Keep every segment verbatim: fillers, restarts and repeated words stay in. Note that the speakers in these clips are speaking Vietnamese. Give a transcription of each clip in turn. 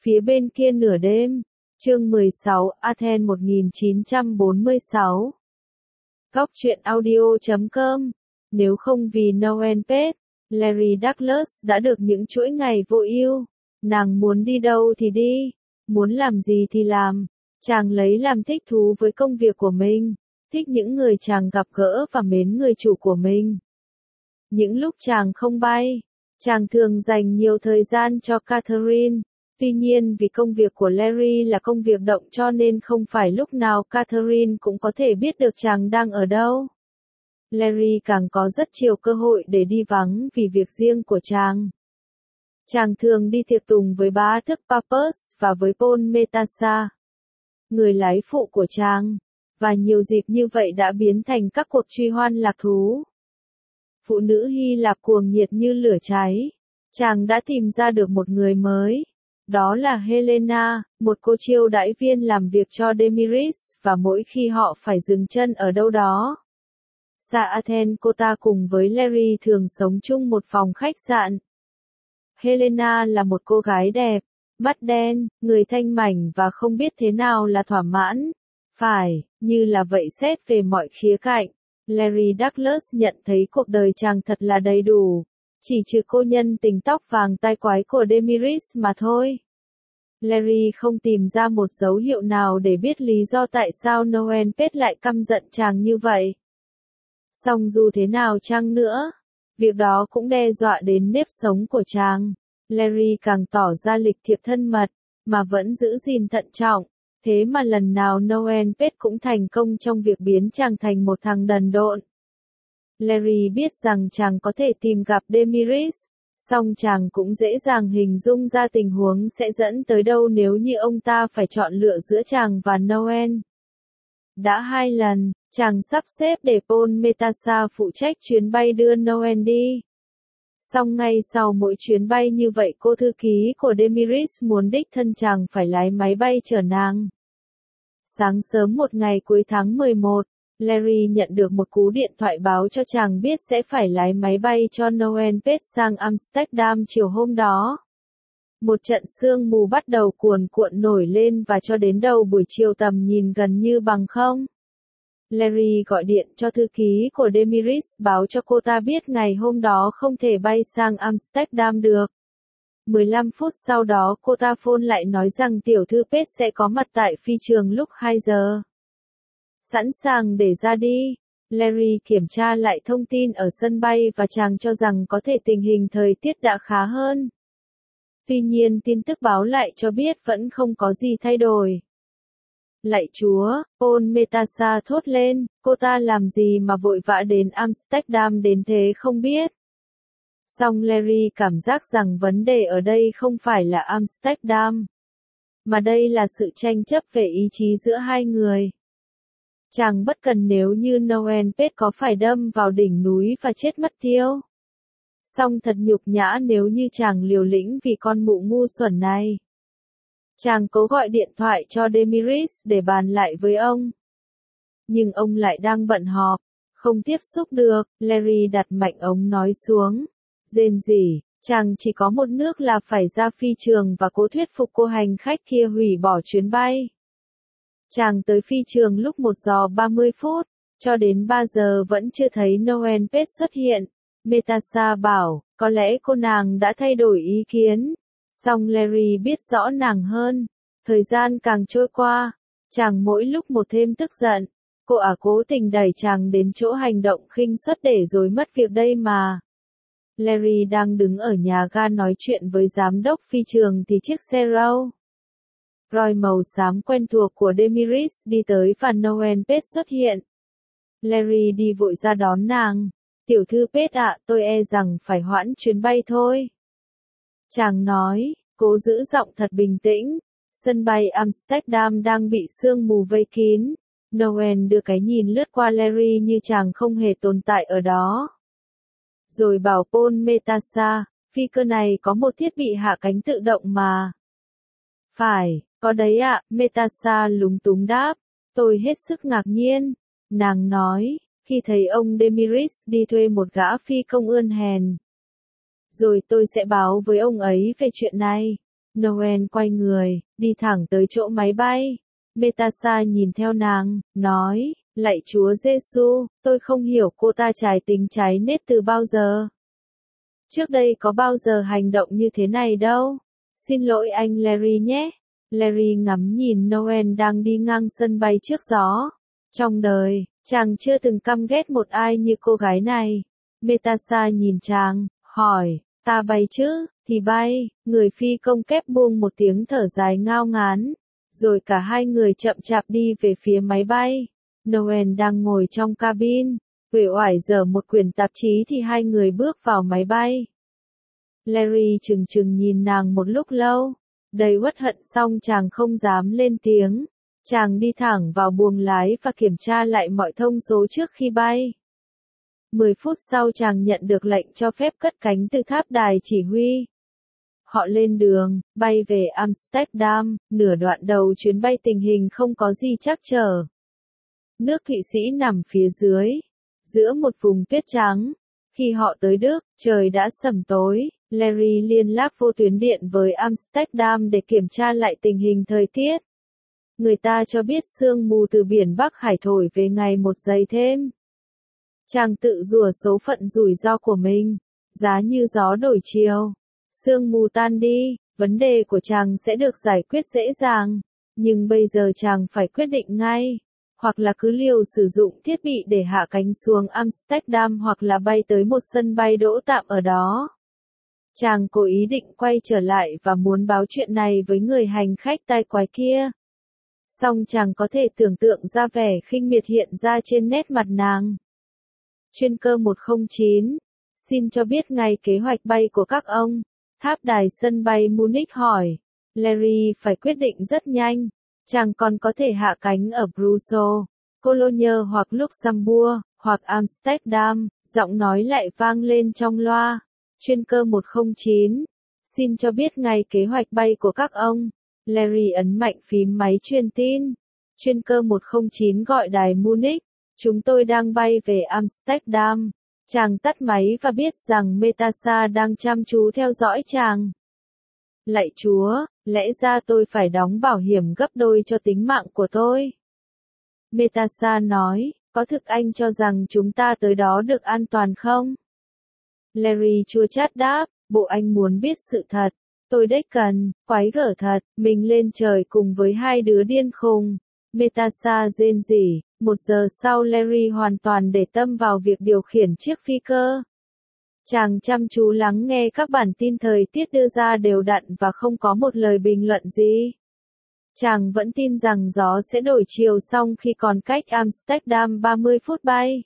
Phía bên kia nửa đêm. Chương mười sáu, Athens một nghìn chín trăm bốn mươi sáu. Góc truyện audio chấm com. Nếu không vì Noel Page, Larry Douglas đã được những chuỗi ngày vô ưu. Nàng muốn đi đâu thì đi, muốn làm gì thì làm. Chàng lấy làm thích thú với công việc của mình, thích những người chàng gặp gỡ và mến người chủ của mình. Những lúc chàng không bay, chàng thường dành nhiều thời gian cho Catherine. Tuy nhiên vì công việc của Larry là công việc động cho nên không phải lúc nào Catherine cũng có thể biết được chàng đang ở đâu. Larry càng có rất nhiều cơ hội để đi vắng vì việc riêng của chàng. Chàng thường đi tiệc tùng với bá tước Papus và với Paul Metasa, người lái phụ của chàng, và nhiều dịp như vậy đã biến thành các cuộc truy hoan lạc thú. Phụ nữ Hy Lạp cuồng nhiệt như lửa cháy. Chàng đã tìm ra được một người mới. Đó là Helena, một cô chiêu đãi viên làm việc cho Demiris, và mỗi khi họ phải dừng chân ở đâu đó xa Athens, cô ta cùng với Larry thường sống chung một phòng khách sạn. Helena là một cô gái đẹp, mắt đen, người thanh mảnh và không biết thế nào là thỏa mãn. Phải, như là vậy xét về mọi khía cạnh. Larry Douglas nhận thấy cuộc đời chàng thật là đầy đủ, chỉ trừ cô nhân tình tóc vàng tai quái của Demiris mà thôi. Larry không tìm ra một dấu hiệu nào để biết lý do tại sao Noel Page lại căm giận chàng như vậy. Song dù thế nào chăng nữa, việc đó cũng đe dọa đến nếp sống của chàng. Larry càng tỏ ra lịch thiệp thân mật, mà vẫn giữ gìn thận trọng. Thế mà lần nào Noel Page cũng thành công trong việc biến chàng thành một thằng đần độn. Larry biết rằng chàng có thể tìm gặp Demiris, song chàng cũng dễ dàng hình dung ra tình huống sẽ dẫn tới đâu nếu như ông ta phải chọn lựa giữa chàng và Noel. Đã hai lần, chàng sắp xếp để Paul Metasa phụ trách chuyến bay đưa Noel đi. Song ngay sau mỗi chuyến bay như vậy cô thư ký của Demiris muốn đích thân chàng phải lái máy bay chở nàng. Sáng sớm một ngày cuối tháng mười một, Larry nhận được một cú điện thoại báo cho chàng biết sẽ phải lái máy bay cho Noel Page sang Amsterdam chiều hôm đó. Một trận sương mù bắt đầu cuồn cuộn nổi lên và cho đến đầu buổi chiều tầm nhìn gần như bằng không. Larry gọi điện cho thư ký của Demiris báo cho cô ta biết ngày hôm đó không thể bay sang Amsterdam được. mười lăm phút sau đó cô ta phone lại nói rằng tiểu thư Page sẽ có mặt tại phi trường lúc hai giờ. Sẵn sàng để ra đi. Larry kiểm tra lại thông tin ở sân bay và chàng cho rằng có thể tình hình thời tiết đã khá hơn. Tuy nhiên tin tức báo lại cho biết vẫn không có gì thay đổi. Lạy Chúa, Paul Metasa thốt lên, cô ta làm gì mà vội vã đến Amsterdam đến thế không biết. Song Larry cảm giác rằng vấn đề ở đây không phải là Amsterdam, mà đây là sự tranh chấp về ý chí giữa hai người. Chàng bất cần nếu như Noel Page có phải đâm vào đỉnh núi và chết mất tiêu. Song thật nhục nhã nếu như chàng liều lĩnh vì con mụ ngu xuẩn này. Chàng cố gọi điện thoại cho Demiris để bàn lại với ông. Nhưng ông lại đang bận họp, không tiếp xúc được. Larry đặt mạnh ống nói xuống. Rên rỉ, chàng chỉ có một nước là phải ra phi trường và cố thuyết phục cô hành khách kia hủy bỏ chuyến bay. Chàng tới phi trường lúc một giờ ba mươi phút, cho đến ba giờ vẫn chưa thấy Noel Page xuất hiện. Metasa bảo, có lẽ cô nàng đã thay đổi ý kiến. Song Larry biết rõ nàng hơn. Thời gian càng trôi qua, chàng mỗi lúc một thêm tức giận. Cô ả cố tình đẩy chàng đến chỗ hành động khinh suất để rồi mất việc đây mà. Larry đang đứng ở nhà ga nói chuyện với giám đốc phi trường thì chiếc xe Rolls Royce màu xám quen thuộc của Demiris đi tới và Noel Page xuất hiện. Larry đi vội ra đón nàng. Tiểu thư Page ạ, tôi e rằng phải hoãn chuyến bay thôi. Chàng nói, cố giữ giọng thật bình tĩnh. Sân bay Amsterdam đang bị sương mù vây kín. Noel đưa cái nhìn lướt qua Larry như chàng không hề tồn tại ở đó. Rồi bảo Paul Metasa, phi cơ này có một thiết bị hạ cánh tự động mà. Phải, có đấy ạ, Metasa lúng túng đáp. Tôi hết sức ngạc nhiên. Nàng nói, khi thấy ông Demiris đi thuê một gã phi công ươn hèn. Rồi tôi sẽ báo với ông ấy về chuyện này. Noel quay người, đi thẳng tới chỗ máy bay. Metasa nhìn theo nàng, nói, lạy Chúa Giêsu, tôi không hiểu cô ta trái tính trái nết từ bao giờ. Trước đây có bao giờ hành động như thế này đâu. Xin lỗi anh Larry nhé. Larry ngắm nhìn Noel đang đi ngang sân bay trước gió. Trong đời, chàng chưa từng căm ghét một ai như cô gái này. Metasa nhìn chàng, hỏi, ta bay chứ, thì bay. Người phi công kép buông một tiếng thở dài ngao ngán. Rồi cả hai người chậm chạp đi về phía máy bay. Noel đang ngồi trong cabin, uể oải giở một quyển tạp chí thì hai người bước vào máy bay. Larry chừng chừng nhìn nàng một lúc lâu, đầy uất hận xong chàng không dám lên tiếng. Chàng đi thẳng vào buồng lái và kiểm tra lại mọi thông số trước khi bay. Mười phút sau chàng nhận được lệnh cho phép cất cánh từ tháp đài chỉ huy. Họ lên đường, bay về Amsterdam, nửa đoạn đầu chuyến bay tình hình không có gì trắc trở. Nước Thụy Sĩ nằm phía dưới, giữa một vùng tuyết trắng. Khi họ tới Đức, trời đã sẩm tối, Larry liên lạc vô tuyến điện với Amsterdam để kiểm tra lại tình hình thời tiết. Người ta cho biết sương mù từ biển Bắc Hải thổi về ngày một dày thêm. Chàng tự rủa số phận rủi ro của mình, giá như gió đổi chiều. Sương mù tan đi, vấn đề của chàng sẽ được giải quyết dễ dàng, nhưng bây giờ chàng phải quyết định ngay, hoặc là cứ liều sử dụng thiết bị để hạ cánh xuống Amsterdam hoặc là bay tới một sân bay đỗ tạm ở đó. Chàng có ý định quay trở lại và muốn báo chuyện này với người hành khách tai quái kia. Song chàng có thể tưởng tượng ra vẻ khinh miệt hiện ra trên nét mặt nàng. Chuyên cơ một không chín, xin cho biết ngày kế hoạch bay của các ông. Tháp đài sân bay Munich hỏi. Larry phải quyết định rất nhanh. Chàng còn có thể hạ cánh ở Brussels, Cologne hoặc Luxembourg, hoặc Amsterdam. Giọng nói lại vang lên trong loa. Chuyên cơ một không chín, xin cho biết ngày kế hoạch bay của các ông. Larry ấn mạnh phím máy truyền tin. Chuyên cơ một không chín gọi đài Munich. Chúng tôi đang bay về Amsterdam. Chàng tắt máy và biết rằng Metasa đang chăm chú theo dõi chàng. Lạy Chúa, lẽ ra tôi phải đóng bảo hiểm gấp đôi cho tính mạng của tôi. Metasa nói, có thực anh cho rằng chúng ta tới đó được an toàn không? Larry chua chát đáp, bộ anh muốn biết sự thật. Tôi đếch cần, quái gở thật, mình lên trời cùng với hai đứa điên khùng. Metasa rên rỉ. Một giờ sau Larry hoàn toàn để tâm vào việc điều khiển chiếc phi cơ. Chàng chăm chú lắng nghe các bản tin thời tiết đưa ra đều đặn và không có một lời bình luận gì. Chàng vẫn tin rằng gió sẽ đổi chiều xong khi còn cách Amsterdam ba mươi phút bay.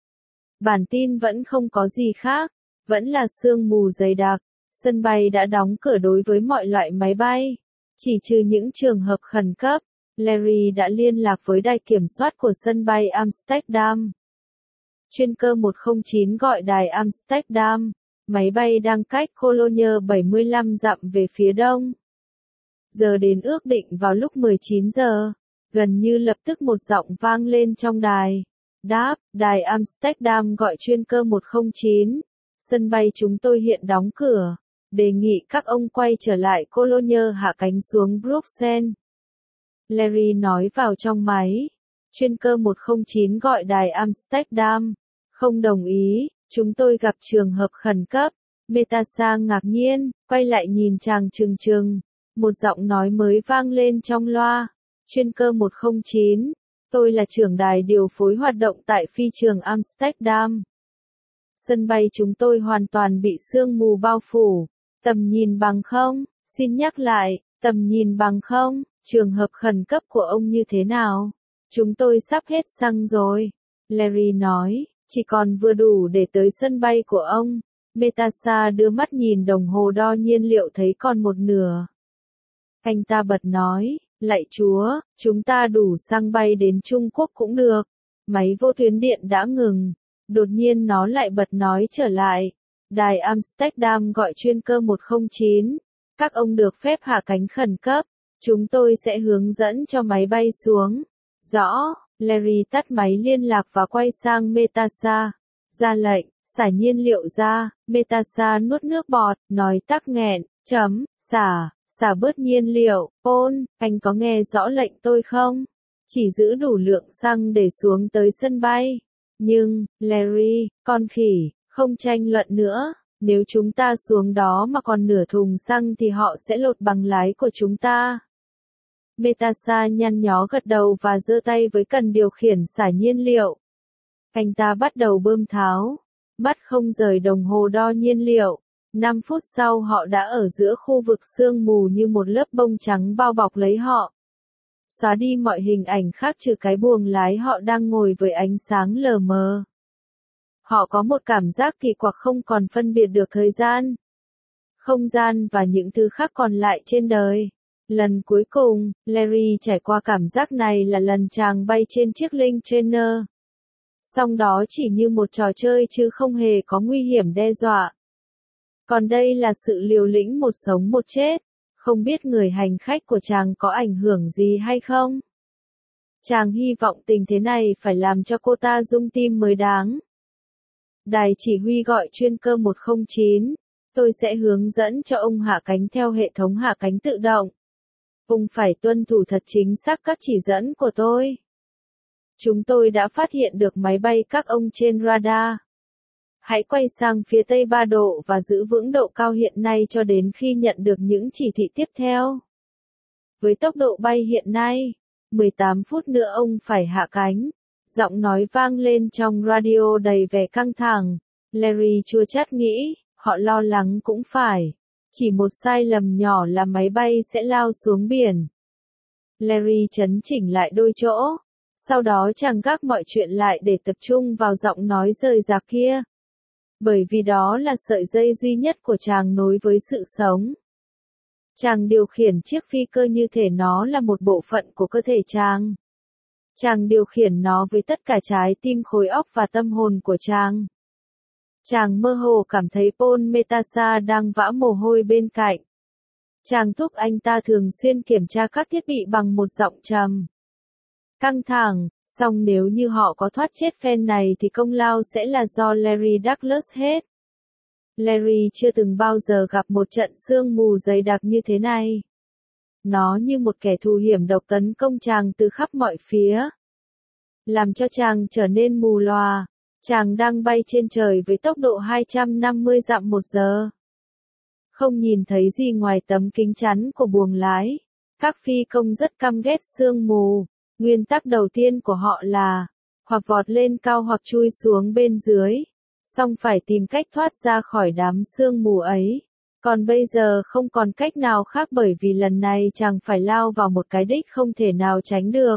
Bản tin vẫn không có gì khác, vẫn là sương mù dày đặc. Sân bay đã đóng cửa đối với mọi loại máy bay, chỉ trừ những trường hợp khẩn cấp. Larry đã liên lạc với đài kiểm soát của sân bay Amsterdam. Chuyên cơ một không chín gọi đài Amsterdam. Máy bay đang cách Cologne bảy mươi lăm dặm về phía đông. Giờ đến ước định vào lúc mười chín giờ. Gần như lập tức một giọng vang lên trong đài. Đáp, đài Amsterdam gọi chuyên cơ một không chín. Sân bay chúng tôi hiện đóng cửa. Đề nghị các ông quay trở lại Cologne hạ cánh xuống Bruxelles. Larry nói vào trong máy. Chuyên cơ một không chín gọi đài Amsterdam. Không đồng ý, chúng tôi gặp trường hợp khẩn cấp. Metasa ngạc nhiên, quay lại nhìn chàng trừng trừng. Một giọng nói mới vang lên trong loa. Chuyên cơ một không chín. Tôi là trưởng đài điều phối hoạt động tại phi trường Amsterdam. Sân bay chúng tôi hoàn toàn bị sương mù bao phủ. Tầm nhìn bằng không? Xin nhắc lại, tầm nhìn bằng không? Trường hợp khẩn cấp của ông như thế nào? Chúng tôi sắp hết xăng rồi. Larry nói, chỉ còn vừa đủ để tới sân bay của ông. Metasa đưa mắt nhìn đồng hồ đo nhiên liệu thấy còn một nửa. Anh ta bật nói, lạy Chúa, chúng ta đủ xăng bay đến Trung Quốc cũng được. Máy vô tuyến điện đã ngừng. Đột nhiên nó lại bật nói trở lại. Đài Amsterdam gọi chuyên cơ một không chín. Các ông được phép hạ cánh khẩn cấp. Chúng tôi sẽ hướng dẫn cho máy bay xuống. Rõ, Larry tắt máy liên lạc và quay sang Metasa. Ra lệnh, xả nhiên liệu ra. Metasa nuốt nước bọt, nói tắc nghẹn, chấm, xả, Xả bớt nhiên liệu, Paul, anh có nghe rõ lệnh tôi không? Chỉ giữ đủ lượng xăng để xuống tới sân bay. Nhưng, Larry, con khỉ, không tranh luận nữa. Nếu chúng ta xuống đó mà còn nửa thùng xăng thì họ sẽ lột bằng lái của chúng ta. Metasa nhăn nhó gật đầu và giơ tay với cần điều khiển xả nhiên liệu. Anh ta bắt đầu bơm tháo. Mắt không rời đồng hồ đo nhiên liệu. năm phút sau họ đã ở giữa khu vực sương mù như một lớp bông trắng bao bọc lấy họ. Xóa đi mọi hình ảnh khác trừ cái buồng lái họ đang ngồi với ánh sáng lờ mờ. Họ có một cảm giác kỳ quặc không còn phân biệt được thời gian, không gian và những thứ khác còn lại trên đời. Lần cuối cùng, Larry trải qua cảm giác này là lần chàng bay trên chiếc Link Trainer. Song đó chỉ như một trò chơi chứ không hề có nguy hiểm đe dọa. Còn đây là sự liều lĩnh một sống một chết. Không biết người hành khách của chàng có ảnh hưởng gì hay không? Chàng hy vọng tình thế này phải làm cho cô ta rung tim mới đáng. Đài chỉ huy gọi chuyên cơ một không chín. Tôi sẽ hướng dẫn cho ông hạ cánh theo hệ thống hạ cánh tự động. Ông phải tuân thủ thật chính xác các chỉ dẫn của tôi. Chúng tôi đã phát hiện được máy bay các ông trên radar. Hãy quay sang phía tây ba độ và giữ vững độ cao hiện nay cho đến khi nhận được những chỉ thị tiếp theo. Với tốc độ bay hiện nay, mười tám phút nữa ông phải hạ cánh. Giọng nói vang lên trong radio đầy vẻ căng thẳng. Larry chua chát nghĩ, họ lo lắng cũng phải. Chỉ một sai lầm nhỏ là máy bay sẽ lao xuống biển. Larry chấn chỉnh lại đôi chỗ. Sau đó chàng gác mọi chuyện lại để tập trung vào giọng nói rời rạc kia. Bởi vì đó là sợi dây duy nhất của chàng nối với sự sống. Chàng điều khiển chiếc phi cơ như thể nó là một bộ phận của cơ thể chàng. Chàng điều khiển nó với tất cả trái tim, khối óc và tâm hồn của chàng. Chàng mơ hồ cảm thấy Paul Metasa đang vã mồ hôi bên cạnh. Chàng thúc anh ta thường xuyên kiểm tra các thiết bị bằng một giọng trầm căng thẳng, song nếu như họ có thoát chết phen này thì công lao sẽ là do Larry Douglas hết. Larry chưa từng bao giờ gặp một trận sương mù dày đặc như thế này. Nó như một kẻ thù hiểm độc tấn công chàng từ khắp mọi phía. Làm cho chàng trở nên mù lòa. Chàng đang bay trên trời với tốc độ hai trăm năm mươi dặm một giờ. Không nhìn thấy gì ngoài tấm kính chắn của buồng lái. Các phi công rất căm ghét sương mù. Nguyên tắc đầu tiên của họ là, hoặc vọt lên cao hoặc chui xuống bên dưới. Song phải tìm cách thoát ra khỏi đám sương mù ấy. Còn bây giờ không còn cách nào khác bởi vì lần này chàng phải lao vào một cái đích không thể nào tránh được.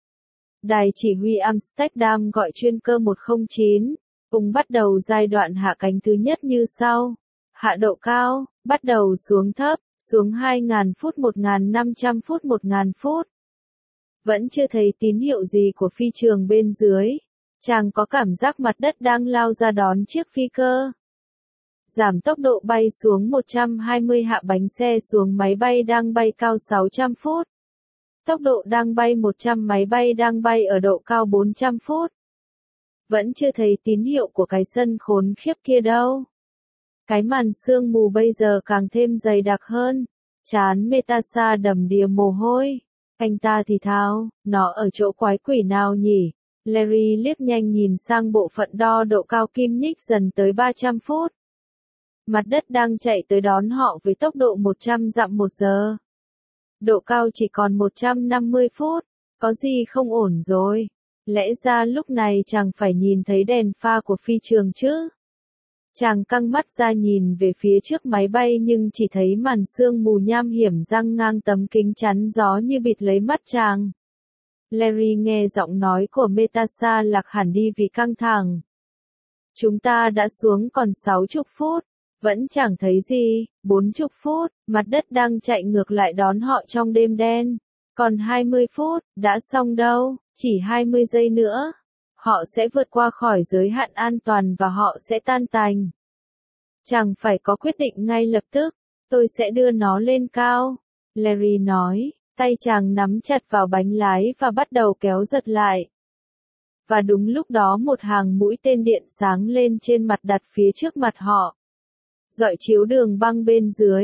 Đài chỉ huy Amsterdam gọi chuyên cơ một không chín. Ông bắt đầu giai đoạn hạ cánh thứ nhất như sau. Hạ độ cao, bắt đầu xuống thấp, xuống hai nghìn phút một nghìn năm trăm phút một nghìn phút. Vẫn chưa thấy tín hiệu gì của phi trường bên dưới. Chàng có cảm giác mặt đất đang lao ra đón chiếc phi cơ. Giảm tốc độ bay xuống một trăm hai mươi, hạ bánh xe xuống, máy bay đang bay cao sáu trăm phút. Tốc độ đang bay một trăm, máy bay đang bay ở độ cao bốn trăm phút. Vẫn chưa thấy tín hiệu của cái sân khốn khiếp kia đâu. Cái màn sương mù bây giờ càng thêm dày đặc hơn. Trán Metasa đầm đìa mồ hôi. Anh ta thì thào, nó ở chỗ quái quỷ nào nhỉ? Larry liếc nhanh nhìn sang bộ phận đo độ cao kim nhích dần tới ba trăm phút. Mặt đất đang chạy tới đón họ với tốc độ một trăm dặm một giờ. Độ cao chỉ còn một trăm năm mươi phút. Có gì không ổn rồi? Lẽ ra lúc này chàng phải nhìn thấy đèn pha của phi trường chứ? Chàng căng mắt ra nhìn về phía trước máy bay nhưng chỉ thấy màn sương mù nham hiểm giăng ngang tấm kính chắn gió như bịt lấy mắt chàng. Larry nghe giọng nói của Metasa lạc hẳn đi vì căng thẳng. Chúng ta đã xuống còn sáu mươi phút, vẫn chẳng thấy gì, bốn mươi phút, mặt đất đang chạy ngược lại đón họ trong đêm đen. Còn hai mươi phút, đã xong đâu, chỉ hai mươi giây nữa. Họ sẽ vượt qua khỏi giới hạn an toàn và họ sẽ tan tành. Chàng phải có quyết định ngay lập tức. Tôi sẽ đưa nó lên cao. Larry nói, tay chàng nắm chặt vào bánh lái và bắt đầu kéo giật lại. Và đúng lúc đó một hàng mũi tên điện sáng lên trên mặt đặt phía trước mặt họ. Rọi chiếu đường băng bên dưới.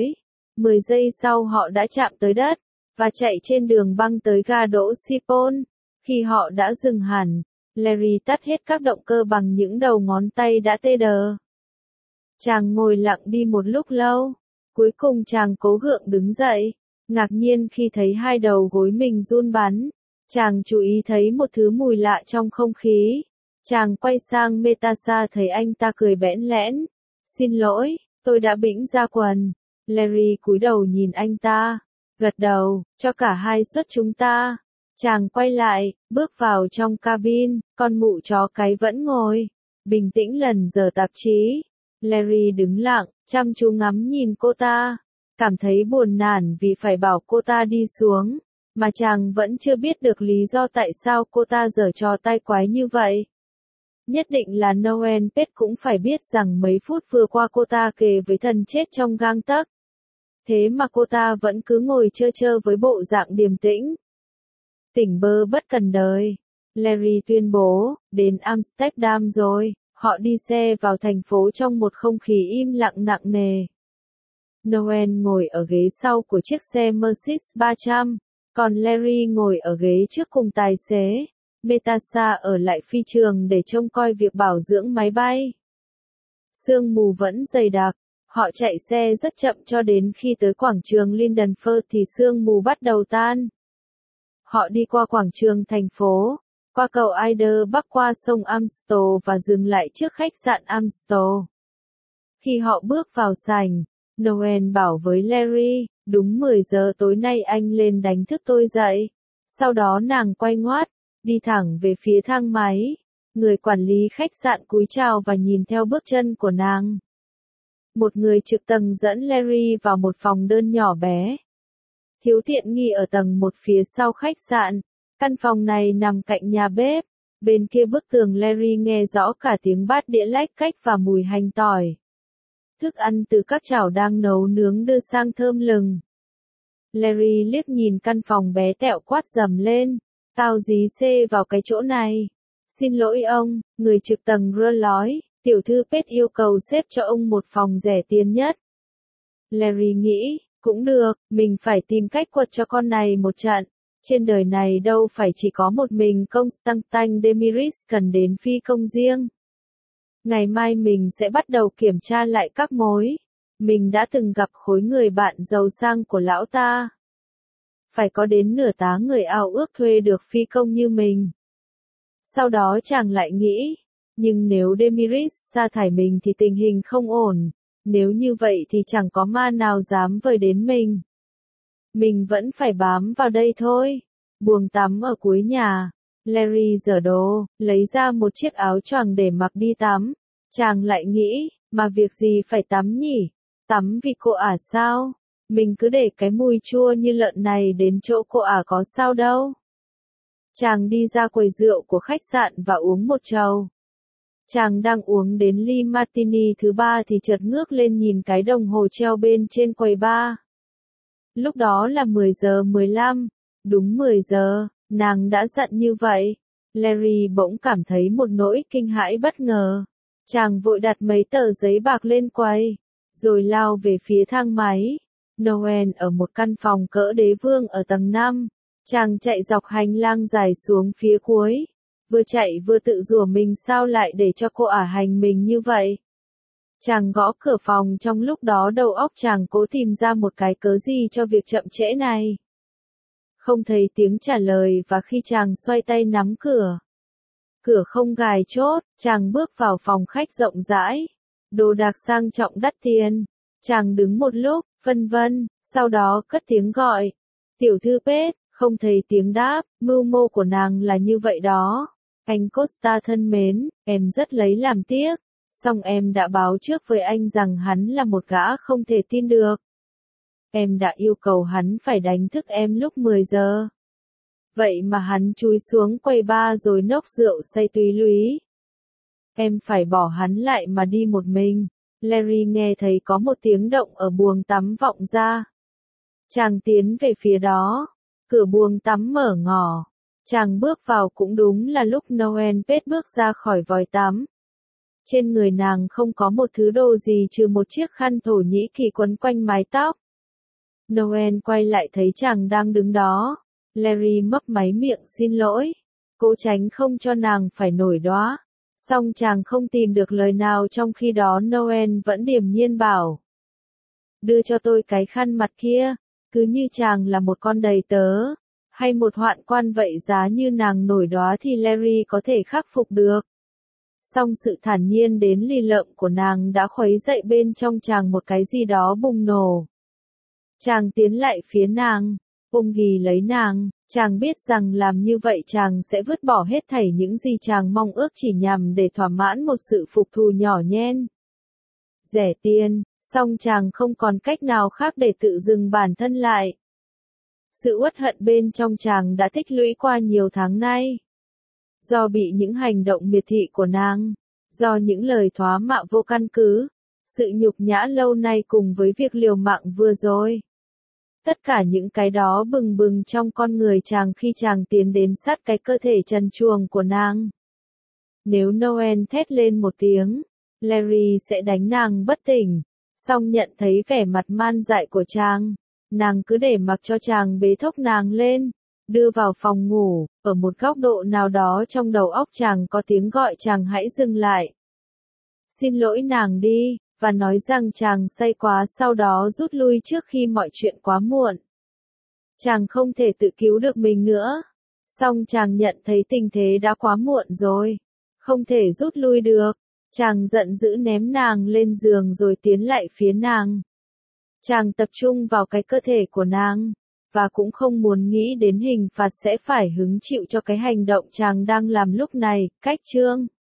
mười giây sau họ đã chạm tới đất, và chạy trên đường băng tới ga đỗ Schiphol. Khi họ đã dừng hẳn, Larry tắt hết các động cơ bằng những đầu ngón tay đã tê đờ. Chàng ngồi lặng đi một lúc lâu. Cuối cùng chàng cố gượng đứng dậy, ngạc nhiên khi thấy hai đầu gối mình run bắn. Chàng chú ý thấy một thứ mùi lạ trong không khí. Chàng quay sang Natasha thấy anh ta cười bẽn lẽn. Xin lỗi, tôi đã bĩnh ra quần. Larry cúi đầu nhìn anh ta, gật đầu, cho cả hai suất chúng ta. Chàng quay lại, bước vào trong cabin, con mụ chó cái vẫn ngồi, bình tĩnh lần giờ tạp chí. Larry đứng lặng, chăm chú ngắm nhìn cô ta, cảm thấy buồn nản vì phải bảo cô ta đi xuống, mà chàng vẫn chưa biết được lý do tại sao cô ta giở trò tai quái như vậy. Nhất định là Noel Pet cũng phải biết rằng mấy phút vừa qua cô ta kề với thần chết trong gang tấc. Thế mà cô ta vẫn cứ ngồi chơ chơ với bộ dạng điềm tĩnh. Tỉnh bơ bất cần đời. Larry tuyên bố, đến Amsterdam rồi. Họ đi xe vào thành phố trong một không khí im lặng nặng nề. Noel ngồi ở ghế sau của chiếc xe Mercedes ba trăm, còn Larry ngồi ở ghế trước cùng tài xế. Natasha ở lại phi trường để trông coi việc bảo dưỡng máy bay. Sương mù vẫn dày đặc, họ chạy xe rất chậm cho đến khi tới quảng trường Lindenfeld thì sương mù bắt đầu tan. Họ đi qua quảng trường thành phố, qua cầu Eider bắc qua sông Amstel và dừng lại trước khách sạn Amstel. Khi họ bước vào sảnh, Noel bảo với Larry, đúng mười giờ tối nay anh lên đánh thức tôi dậy. Sau đó nàng quay ngoắt, đi thẳng về phía thang máy. Người quản lý khách sạn cúi chào và nhìn theo bước chân của nàng. Một người trực tầng dẫn Larry vào một phòng đơn nhỏ bé. Thiếu tiện nghi ở tầng một phía sau khách sạn. Căn phòng này nằm cạnh nhà bếp. Bên kia bức tường Larry nghe rõ cả tiếng bát đĩa lách cách và mùi hành tỏi. Thức ăn từ các chảo đang nấu nướng đưa sang thơm lừng. Larry liếc nhìn căn phòng bé tẹo quát dầm lên. Tao dí xê vào cái chỗ này. Xin lỗi ông, người trực tầng rơ lói. Tiểu thư Pet yêu cầu xếp cho ông một phòng rẻ tiền nhất. Larry nghĩ, cũng được, mình phải tìm cách quật cho con này một trận. Trên đời này đâu phải chỉ có một mình Constantine Demiris cần đến phi công riêng. Ngày mai mình sẽ bắt đầu kiểm tra lại các mối. Mình đã từng gặp khối người bạn giàu sang của lão ta. Phải có đến nửa tá người ao ước thuê được phi công như mình. Sau đó chàng lại nghĩ, nhưng nếu Demiris sa thải mình thì tình hình không ổn. Nếu như vậy thì chẳng có ma nào dám vời đến mình. Mình vẫn phải bám vào đây thôi. Buồng tắm ở cuối nhà. Larry giở đồ, lấy ra một chiếc áo choàng để mặc đi tắm. Chàng lại nghĩ, mà việc gì phải tắm nhỉ? Tắm vì cô ả sao? Mình cứ để cái mùi chua như lợn này đến chỗ cô ả có sao đâu. Chàng đi ra quầy rượu của khách sạn và uống một chầu. Chàng đang uống đến ly martini thứ ba thì chợt ngước lên nhìn cái đồng hồ treo bên trên quầy bar. Lúc đó là mười giờ mười lăm, đúng mười giờ, nàng đã dặn như vậy. Larry bỗng cảm thấy một nỗi kinh hãi bất ngờ. Chàng vội đặt mấy tờ giấy bạc lên quầy, rồi lao về phía thang máy. Noel ở một căn phòng cỡ đế vương ở tầng năm. Chàng chạy dọc hành lang dài xuống phía cuối. Vừa chạy vừa tự rủa mình sao lại để cho cô ả hành mình như vậy. Chàng gõ cửa phòng trong lúc đó đầu óc chàng cố tìm ra một cái cớ gì cho việc chậm trễ này. Không thấy tiếng trả lời và khi chàng xoay tay nắm cửa. Cửa không gài chốt, chàng bước vào phòng khách rộng rãi. Đồ đạc sang trọng đắt tiền. Chàng đứng một lúc, vân vân, sau đó cất tiếng gọi. Tiểu thư Pet, không thấy tiếng đáp, mưu mô của nàng là như vậy đó. Anh Costa thân mến, em rất lấy làm tiếc. Song em đã báo trước với anh rằng hắn là một gã không thể tin được. Em đã yêu cầu hắn phải đánh thức em lúc mười giờ. Vậy mà hắn chúi xuống quầy bar rồi nốc rượu say túy lúy. Em phải bỏ hắn lại mà đi một mình. Larry nghe thấy có một tiếng động ở buồng tắm vọng ra. Chàng tiến về phía đó. Cửa buồng tắm mở ngỏ. Chàng bước vào cũng đúng là lúc Noel Pet bước ra khỏi vòi tắm. Trên người nàng không có một thứ đồ gì trừ một chiếc khăn Thổ Nhĩ Kỳ quấn quanh mái tóc. Noel quay lại thấy chàng đang đứng đó. Larry mấp máy miệng xin lỗi, cố tránh không cho nàng phải nổi đoá. Song chàng không tìm được lời nào, trong khi đó Noel vẫn điềm nhiên bảo. Đưa cho tôi cái khăn mặt kia, cứ như chàng là một con đầy tớ, hay một hoạn quan vậy. Giá như nàng nổi đoá thì Larry có thể khắc phục được. Song sự thản nhiên đến lì lợm của nàng đã khuấy dậy bên trong chàng một cái gì đó bùng nổ. Chàng tiến lại phía nàng, ôm ghì lấy nàng, chàng biết rằng làm như vậy chàng sẽ vứt bỏ hết thảy những gì chàng mong ước chỉ nhằm để thỏa mãn một sự phục thù nhỏ nhen. Rẻ tiền, song chàng không còn cách nào khác để tự dừng bản thân lại. Sự uất hận bên trong chàng đã tích lũy qua nhiều tháng nay. Do bị những hành động miệt thị của nàng, do những lời thóa mạ vô căn cứ, sự nhục nhã lâu nay cùng với việc liều mạng vừa rồi. Tất cả những cái đó bừng bừng trong con người chàng khi chàng tiến đến sát cái cơ thể trần truồng của nàng. Nếu Noel thét lên một tiếng, Larry sẽ đánh nàng bất tỉnh. Song nhận thấy vẻ mặt man dại của chàng, nàng cứ để mặc cho chàng bế thốc nàng lên, đưa vào phòng ngủ. Ở một góc độ nào đó trong đầu óc chàng có tiếng gọi chàng hãy dừng lại. Xin lỗi nàng đi, và nói rằng chàng say quá, sau đó rút lui trước khi mọi chuyện quá muộn. Chàng không thể tự cứu được mình nữa. Song chàng nhận thấy tình thế đã quá muộn rồi. Không thể rút lui được. Chàng giận dữ ném nàng lên giường rồi tiến lại phía nàng. Chàng tập trung vào cái cơ thể của nàng, và cũng không muốn nghĩ đến hình phạt sẽ phải hứng chịu cho cái hành động chàng đang làm lúc này. Cách chương